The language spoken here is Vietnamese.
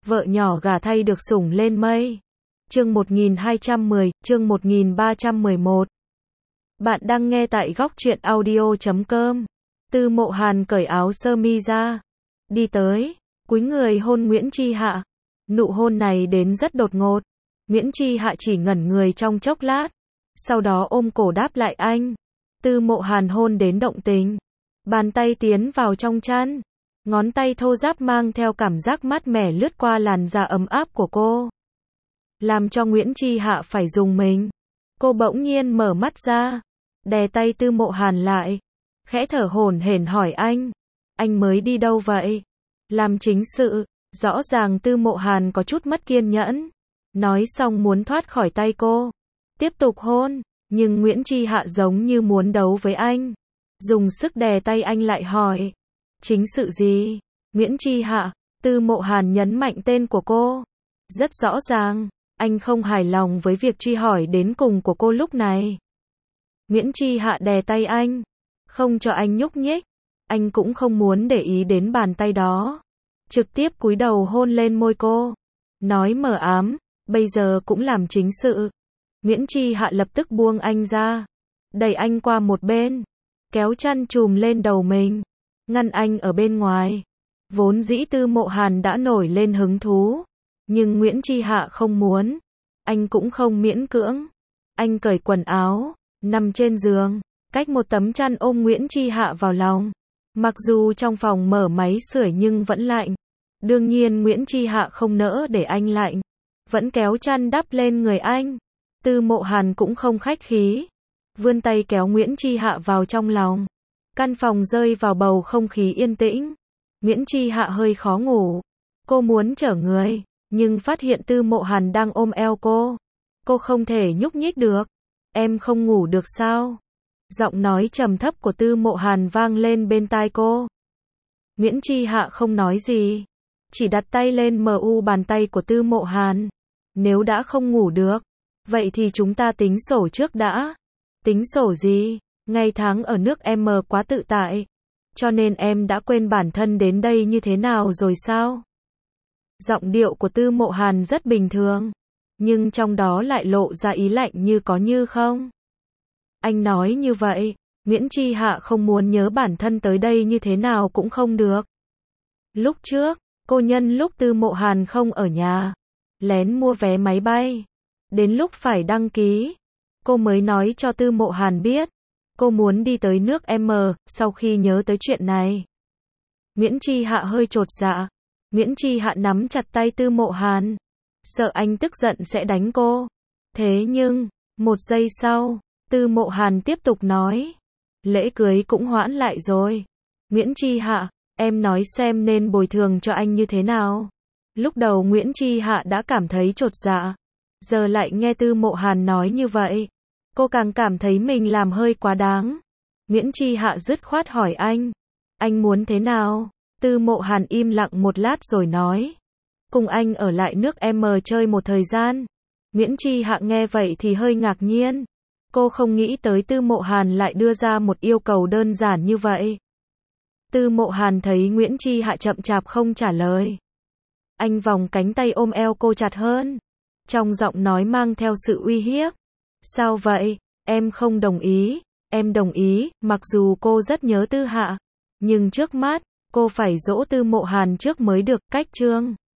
vợ nhỏ gả thay được sủng lên mây. Chương 1210, chương 1311. Bạn đang nghe tại góc truyện audio.com. Tư Mộ Hàn cởi áo sơ mi ra, đi tới, cúi người hôn Nguyễn Chi Hạ. Nụ hôn này đến rất đột ngột. Nguyễn Chi Hạ chỉ ngẩn người trong chốc lát, sau đó ôm cổ đáp lại anh. Tư Mộ Hàn hôn đến động tình, bàn tay tiến vào trong chăn, ngón tay thô ráp mang theo cảm giác mát mẻ lướt qua làn da ấm áp của cô, làm cho Nguyễn Chi Hạ phải rùng mình. Cô bỗng nhiên mở mắt ra, đè tay Tư Mộ Hàn lại, khẽ thở hổn hển hỏi anh mới đi đâu vậy? Làm chính sự. Rõ ràng Tư Mộ Hàn có chút mất kiên nhẫn, nói xong muốn thoát khỏi tay cô, tiếp tục hôn, nhưng Nguyễn Chi Hạ giống như muốn đấu với anh, dùng sức đè tay anh lại hỏi, chính sự gì? Nguyễn Chi Hạ. Tư Mộ Hàn nhấn mạnh tên của cô. Rất rõ ràng, anh không hài lòng với việc truy hỏi đến cùng của cô lúc này. Nguyễn Chi Hạ đè tay anh, không cho anh nhúc nhích, anh cũng không muốn để ý đến bàn tay đó, trực tiếp cúi đầu hôn lên môi cô, nói mờ ám, bây giờ cũng làm chính sự. Nguyễn Chi Hạ lập tức buông anh ra, đẩy anh qua một bên, kéo chăn trùm lên đầu mình, ngăn anh ở bên ngoài. Vốn dĩ Tư Mộ Hàn đã nổi lên hứng thú, nhưng Nguyễn Chi Hạ không muốn, anh cũng không miễn cưỡng. Anh cởi quần áo, nằm trên giường, cách một tấm chăn ôm Nguyễn Chi Hạ vào lòng. Mặc dù trong phòng mở máy sưởi nhưng vẫn lạnh. Đương nhiên Nguyễn Chi Hạ không nỡ để anh lạnh, vẫn kéo chăn đắp lên người anh. Tư Mộ Hàn cũng không khách khí, vươn tay kéo Nguyễn Chi Hạ vào trong lòng. Căn phòng rơi vào bầu không khí yên tĩnh. Nguyễn Chi Hạ hơi khó ngủ. Cô muốn trở người, nhưng phát hiện Tư Mộ Hàn đang ôm eo cô. Cô không thể nhúc nhích được. Em không ngủ được sao? Giọng nói trầm thấp của Tư Mộ Hàn vang lên bên tai cô. Nguyễn Chi Hạ không nói gì, chỉ đặt tay lên bàn tay của Tư Mộ Hàn. Nếu đã không ngủ được, vậy thì chúng ta tính sổ trước đã. Tính sổ gì? Ngày tháng ở nước em quá tự tại, cho nên em đã quên bản thân đến đây như thế nào rồi sao? Giọng điệu của Tư Mộ Hàn rất bình thường, nhưng trong đó lại lộ ra ý lạnh như có như không. Anh nói như vậy, Nguyễn Chi Hạ không muốn nhớ bản thân tới đây như thế nào cũng không được. Lúc trước, cô nhân lúc Tư Mộ Hàn không ở nhà, lén mua vé máy bay. Đến lúc phải đăng ký, cô mới nói cho Tư Mộ Hàn biết, cô muốn đi tới nước M. Sau khi nhớ tới chuyện này, Nguyễn Chi Hạ hơi chột dạ. Nguyễn Chi Hạ nắm chặt tay Tư Mộ Hàn, sợ anh tức giận sẽ đánh cô. Thế nhưng, một giây sau, Tư Mộ Hàn tiếp tục nói, lễ cưới cũng hoãn lại rồi. Nguyễn Chi Hạ, em nói xem nên bồi thường cho anh như thế nào? Lúc đầu Nguyễn Chi Hạ đã cảm thấy chột dạ, giờ lại nghe Tư Mộ Hàn nói như vậy, cô càng cảm thấy mình làm hơi quá đáng. Nguyễn Chi Hạ dứt khoát hỏi anh muốn thế nào? Tư Mộ Hàn im lặng một lát rồi nói, cùng anh ở lại nước M chơi một thời gian. Nguyễn Chi Hạ nghe vậy thì hơi ngạc nhiên. Cô không nghĩ tới Tư Mộ Hàn lại đưa ra một yêu cầu đơn giản như vậy. Tư Mộ Hàn thấy Nguyễn Chi Hạ chậm chạp không trả lời, anh vòng cánh tay ôm eo cô chặt hơn, trong giọng nói mang theo sự uy hiếp. Sao vậy? Em không đồng ý. Em đồng ý, mặc dù cô rất nhớ Tư Hạ, nhưng trước mắt, cô phải dỗ Tư Mộ Hàn trước mới được. Cách chương